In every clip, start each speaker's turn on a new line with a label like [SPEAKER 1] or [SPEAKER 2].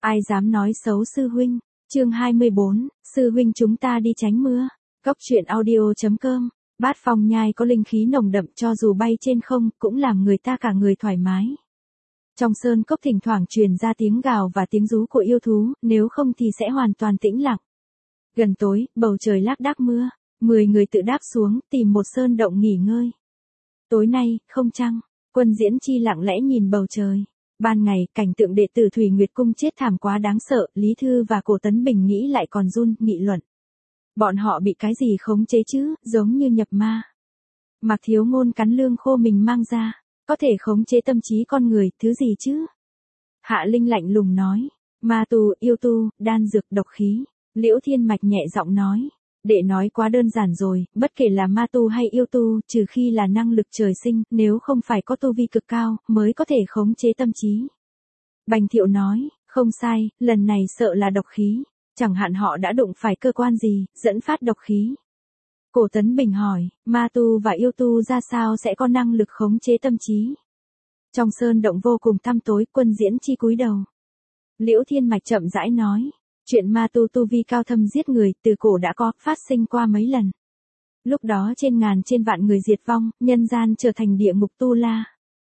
[SPEAKER 1] Ai dám nói xấu sư huynh? Chương 24, sư huynh chúng ta đi tránh mưa. Cốc truyện audio.com. Bát Phong Nhai có linh khí nồng đậm, cho dù bay trên không cũng làm người ta cả người thoải mái. Trong sơn cốc thỉnh thoảng truyền ra tiếng gào và tiếng rú của yêu thú, nếu không thì sẽ hoàn toàn tĩnh lặng. Gần tối, bầu trời lác đác mưa, 10 người tự đáp xuống, tìm một sơn động nghỉ ngơi. Tối nay, không trăng, Quân Diễn Chi lặng lẽ nhìn bầu trời. Ban ngày, cảnh tượng đệ tử Thủy Nguyệt Cung chết thảm quá đáng sợ, Lý Thư và Cổ Tấn Bình nghĩ lại còn run, nghị luận. Bọn họ bị cái gì khống chế chứ, giống như nhập ma. Mạc Thiếu Ngôn cắn lương khô mình mang ra, có thể khống chế tâm trí con người, thứ gì chứ? Hạ Linh lạnh lùng nói, ma tu, yêu tu, đan dược, độc khí. Liễu Thiên Mạch nhẹ giọng nói, đệ nói quá đơn giản rồi, bất kể là ma tu hay yêu tu, trừ khi là năng lực trời sinh, nếu không phải có tu vi cực cao, mới có thể khống chế tâm trí. Bành Thiệu nói, không sai, lần này sợ là độc khí, chẳng hạn họ đã đụng phải cơ quan gì, dẫn phát độc khí. Cổ Tấn Bình hỏi, ma tu và yêu tu ra sao sẽ có năng lực khống chế tâm trí? Trong sơn động vô cùng tăm tối, Quân Diễn Chi cúi đầu. Liễu Thiên Mạch chậm rãi nói, chuyện ma tu tu vi cao thâm giết người, từ cổ đã có, phát sinh qua mấy lần. Lúc đó trên ngàn trên vạn người diệt vong, nhân gian trở thành địa ngục tu la.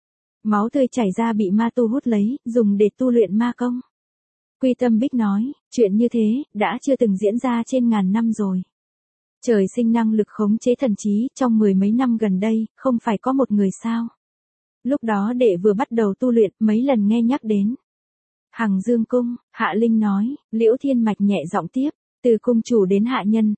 [SPEAKER 1] Máu tươi chảy ra bị ma tu hút lấy, dùng để tu luyện ma công. Quy Tâm Bích nói, chuyện như thế, đã chưa từng diễn ra trên ngàn năm rồi. Trời sinh năng lực khống chế thần trí, trong 10 mấy năm gần đây, không phải có một người sao. Lúc đó đệ vừa bắt đầu tu luyện, mấy lần nghe nhắc đến. Hằng Dương Cung, Hạ Linh nói, Liễu Thiên Mạch nhẹ giọng tiếp, từ cung chủ đến hạ nhân,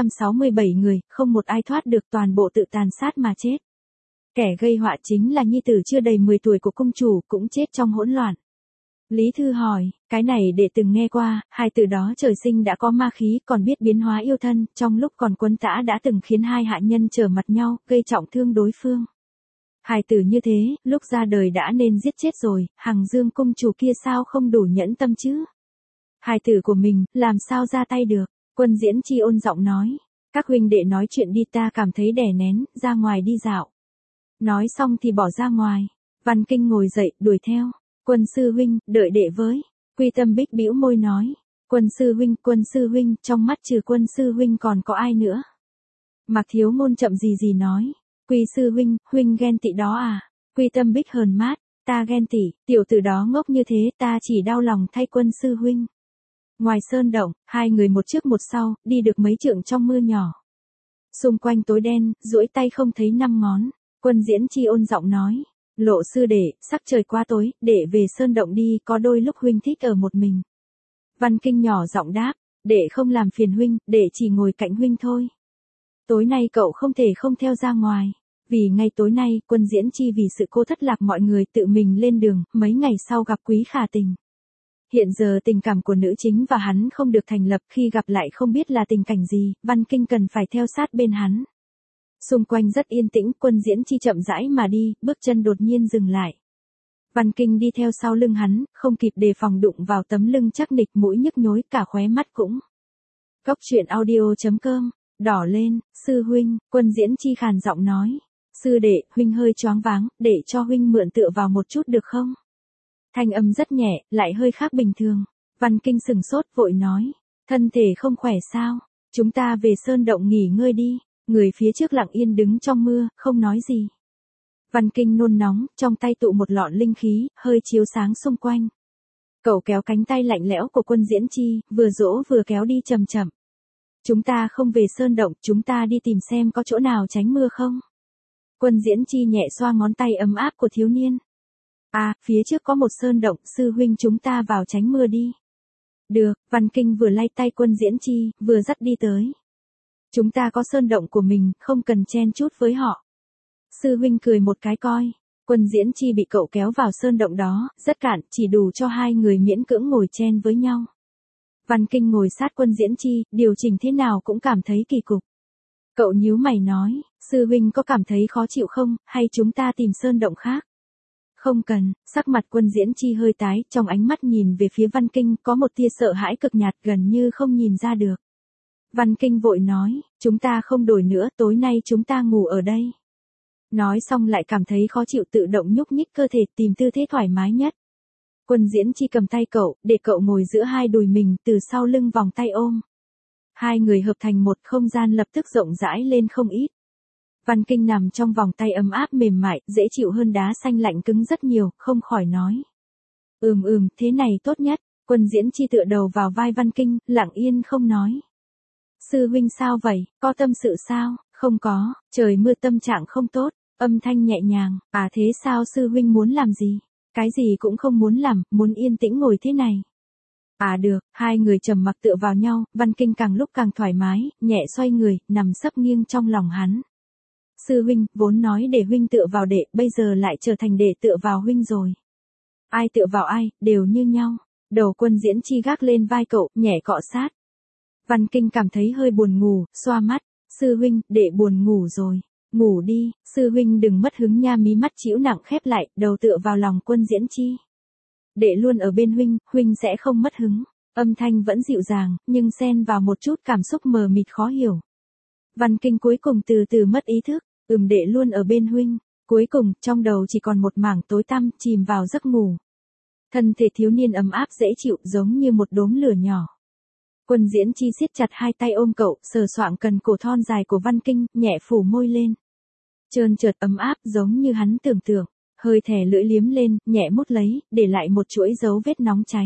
[SPEAKER 1] 467 người, không một ai thoát được, toàn bộ tự tàn sát mà chết. Kẻ gây họa chính là nhi tử chưa đầy 10 tuổi của cung chủ, cũng chết trong hỗn loạn. Lý Thư hỏi, cái này đệ từng nghe qua, hai từ đó trời sinh đã có ma khí, còn biết biến hóa yêu thân, trong lúc còn quấn tã đã từng khiến hai hạ nhân trở mặt nhau, gây trọng thương đối phương. Hài tử như thế, lúc ra đời đã nên giết chết rồi, Hằng Dương cung chủ kia sao không đủ nhẫn tâm chứ? Hài tử của mình, làm sao ra tay được? Quân Diễn Chi ôn giọng nói, các huynh đệ nói chuyện đi, ta cảm thấy đè nén, ra ngoài đi dạo. Nói xong thì bỏ ra ngoài. Văn Kinh ngồi dậy, đuổi theo. Quân sư huynh, đợi đệ với. Quy Tâm Bích bĩu môi nói, Quân sư huynh, trong mắt trừ Quân sư huynh còn có ai nữa? Mạc Thiếu Ngôn chậm gì nói, Quy sư huynh, huynh ghen tị đó à? Quy Tâm Bích hờn mát, ta ghen tị, tiểu tử đó ngốc như thế, ta chỉ đau lòng thay Quân sư huynh. Ngoài sơn động, hai người một trước một sau, đi được mấy trượng trong mưa nhỏ. Xung quanh tối đen, duỗi tay không thấy 5 ngón. Quân Diễn Chi ôn giọng nói, Lộ sư đệ, sắc trời quá tối, để về sơn động đi, có đôi lúc huynh thích ở một mình. Văn Kinh nhỏ giọng đáp, để không làm phiền huynh, để chỉ ngồi cạnh huynh thôi. Tối nay cậu không thể không theo ra ngoài, vì ngay tối nay, Quân Diễn Chi vì sự cô thất lạc mọi người tự mình lên đường, mấy ngày sau gặp Quý Khả Tình. Hiện giờ tình cảm của nữ chính và hắn không được thành lập, khi gặp lại không biết là tình cảnh gì, Văn Kinh cần phải theo sát bên hắn. Xung quanh rất yên tĩnh, Quân Diễn Chi chậm rãi mà đi, bước chân đột nhiên dừng lại. Văn Kinh đi theo sau lưng hắn, không kịp đề phòng đụng vào tấm lưng chắc nịch, mũi nhức nhối, cả khóe mắt cũng. Cốc truyện audio.com, đỏ lên, sư huynh, Quân Diễn Chi khàn giọng nói. Sư đệ, huynh hơi choáng váng, để cho huynh mượn tựa vào một chút được không? Thanh âm rất nhẹ, lại hơi khác bình thường. Văn Kinh sừng sốt vội nói, thân thể không khỏe sao? Chúng ta về sơn động nghỉ ngơi đi. Người phía trước lặng yên đứng trong mưa, không nói gì. Văn Kinh nôn nóng, trong tay tụ một lọn linh khí, hơi chiếu sáng xung quanh. Cậu kéo cánh tay lạnh lẽo của Quân Diễn Chi, vừa dỗ vừa kéo đi chậm chậm. Chúng ta không về sơn động, chúng ta đi tìm xem có chỗ nào tránh mưa không? Quân Diễn Chi nhẹ xoa ngón tay ấm áp của thiếu niên. À, phía trước có một sơn động, sư huynh chúng ta vào tránh mưa đi. Được, Văn Kinh vừa lay tay Quân Diễn Chi, vừa dắt đi tới. Chúng ta có sơn động của mình, không cần chen chút với họ. Sư huynh cười một cái coi. Quân Diễn Chi bị cậu kéo vào sơn động đó, rất cạn, chỉ đủ cho hai người miễn cưỡng ngồi chen với nhau. Văn Kinh ngồi sát Quân Diễn Chi, điều chỉnh thế nào cũng cảm thấy kỳ cục. Cậu nhíu mày nói, sư huynh có cảm thấy khó chịu không, hay chúng ta tìm sơn động khác? Không cần, sắc mặt Quân Diễn Chi hơi tái, trong ánh mắt nhìn về phía Văn Kinh, có một tia sợ hãi cực nhạt, gần như không nhìn ra được. Văn Kinh vội nói, chúng ta không đổi nữa, tối nay chúng ta ngủ ở đây. Nói xong lại cảm thấy khó chịu, tự động nhúc nhích cơ thể, tìm tư thế thoải mái nhất. Quân Diễn Chi cầm tay cậu, để cậu ngồi giữa hai đùi mình, từ sau lưng vòng tay ôm. Hai người hợp thành một, không gian lập tức rộng rãi lên không ít. Văn Kinh nằm trong vòng tay ấm áp mềm mại, dễ chịu hơn đá xanh lạnh cứng rất nhiều, không khỏi nói. Thế này tốt nhất. Quân Diễn Chi tựa đầu vào vai Văn Kinh, lặng yên không nói. Sư huynh sao vậy, có tâm sự sao? Không có, trời mưa tâm trạng không tốt, âm thanh nhẹ nhàng. À thế sao sư huynh muốn làm gì? Cái gì cũng không muốn làm, muốn yên tĩnh ngồi thế này. À được, hai người trầm mặc tựa vào nhau, Văn Kinh càng lúc càng thoải mái, nhẹ xoay người, nằm sấp nghiêng trong lòng hắn. Sư huynh, vốn nói để huynh tựa vào đệ, bây giờ lại trở thành đệ tựa vào huynh rồi. Ai tựa vào ai, đều như nhau. Đầu Quân Diễn Chi gác lên vai cậu, nhẹ cọ sát. Văn Kinh cảm thấy hơi buồn ngủ, xoa mắt. Sư huynh, đệ buồn ngủ rồi. Ngủ đi, sư huynh đừng mất hứng nha, mí mắt chĩu nặng khép lại, đầu tựa vào lòng Quân Diễn Chi. Đệ luôn ở bên huynh, huynh sẽ không mất hứng. Âm thanh vẫn dịu dàng, nhưng xen vào một chút cảm xúc mờ mịt khó hiểu. Văn Kinh cuối cùng từ từ mất ý thức. Đệ luôn ở bên huynh. Cuối cùng, trong đầu chỉ còn một mảng tối tăm, chìm vào giấc ngủ. Thân thể thiếu niên ấm áp dễ chịu, giống như một đốm lửa nhỏ. Quân Diễn Chi siết chặt hai tay ôm cậu, sờ soạng cần cổ thon dài của Văn Kinh, nhẹ phủ môi lên. Trơn trượt ấm áp giống như hắn tưởng tượng, hơi thè lưỡi liếm lên, nhẹ mút lấy, để lại một chuỗi dấu vết nóng cháy.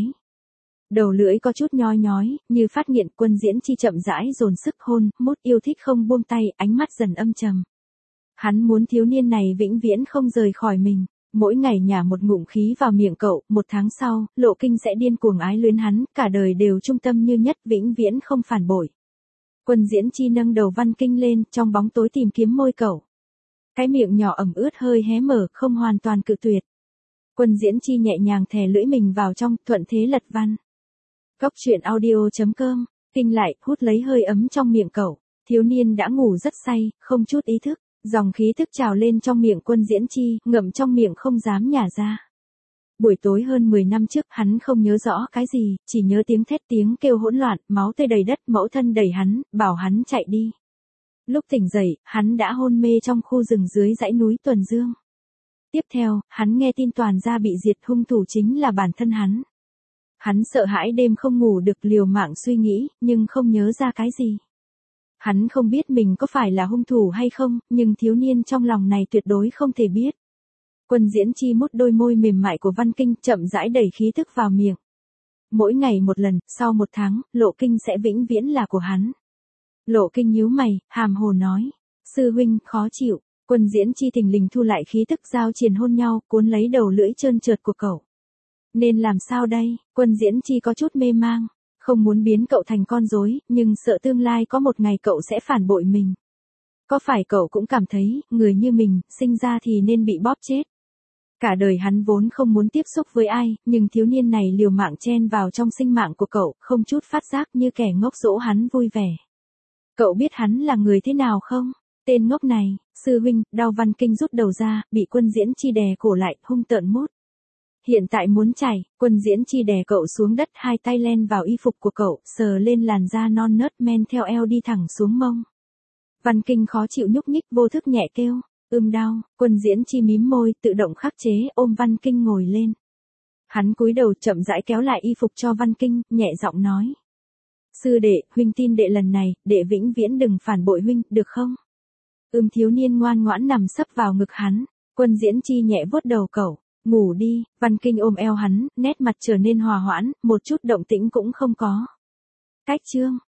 [SPEAKER 1] Đầu lưỡi có chút nhoi nhói, như phát nghiện. Quân Diễn Chi chậm rãi dồn sức hôn, mút yêu thích không buông tay, ánh mắt dần âm trầm. Hắn muốn thiếu niên này vĩnh viễn không rời khỏi mình. Mỗi ngày nhả một ngụm khí vào miệng cậu, 1 tháng sau, Lộ Kinh sẽ điên cuồng ái luyến hắn, cả đời đều trung tâm như nhất, vĩnh viễn không phản bội. Quân Diễn Chi nâng đầu Văn Kinh lên, trong bóng tối tìm kiếm môi cậu. Cái miệng nhỏ ẩm ướt hơi hé mở, không hoàn toàn cự tuyệt. Quân Diễn Chi nhẹ nhàng thè lưỡi mình vào trong, thuận thế lật văn. Góc truyện audio.com, Kinh lại, hút lấy hơi ấm trong miệng cậu. Thiếu niên đã ngủ rất say, không chút ý thức. Dòng khí thức trào lên trong miệng Quân Diễn Chi, ngậm trong miệng không dám nhả ra. Buổi tối hơn 10 năm trước, hắn không nhớ rõ cái gì, chỉ nhớ tiếng thét tiếng kêu hỗn loạn, máu tươi đầy đất, mẫu thân đẩy hắn, bảo hắn chạy đi. Lúc tỉnh dậy, hắn đã hôn mê trong khu rừng dưới dãy núi Tuần Dương. Tiếp theo, hắn nghe tin toàn gia bị diệt, hung thủ chính là bản thân hắn. Hắn sợ hãi đêm không ngủ được, liều mạng suy nghĩ, nhưng không nhớ ra cái gì. Hắn không biết mình có phải là hung thủ hay không, nhưng thiếu niên trong lòng này tuyệt đối không thể biết. Quân Diễn Chi mút đôi môi mềm mại của Văn Kinh, chậm rãi đẩy khí thức vào miệng. Mỗi ngày một lần, sau 1 tháng, Lộ Kinh sẽ vĩnh viễn là của hắn. Lộ Kinh nhíu mày, hàm hồ nói. Sư huynh, khó chịu. Quân Diễn Chi thình lình thu lại khí thức, giao triền hôn nhau, cuốn lấy đầu lưỡi trơn trượt của cậu. Nên làm sao đây? Quân Diễn Chi có chút mê mang. Không muốn biến cậu thành con rối, nhưng sợ tương lai có một ngày cậu sẽ phản bội mình. Có phải cậu cũng cảm thấy, người như mình, sinh ra thì nên bị bóp chết. Cả đời hắn vốn không muốn tiếp xúc với ai, nhưng thiếu niên này liều mạng chen vào trong sinh mạng của cậu, không chút phát giác, như kẻ ngốc dỗ hắn vui vẻ. Cậu biết hắn là người thế nào không? Tên ngốc này, sư huynh, đau. Văn Kinh rút đầu ra, bị Quân Diễn Chi đè cổ lại, hung tợn mút. Hiện tại muốn chảy. Quân Diễn Chi đè cậu xuống đất, hai tay len vào y phục của cậu, sờ lên làn da non nớt, men theo eo đi thẳng xuống mông. Văn Kinh khó chịu nhúc nhích, vô thức nhẹ kêu. Đau. Quân Diễn Chi mím môi, tự động khắc chế, ôm Văn Kinh ngồi lên. Hắn cúi đầu chậm rãi kéo lại y phục cho Văn Kinh, nhẹ giọng nói. Sư đệ, huynh tin đệ lần này, đệ vĩnh viễn đừng phản bội huynh, được không? Thiếu niên ngoan ngoãn nằm sấp vào ngực hắn. Quân Diễn Chi nhẹ vuốt đầu cậu. Ngủ đi. Văn Kinh ôm eo hắn, nét mặt trở nên hòa hoãn, một chút động tĩnh cũng không có. Cách chương.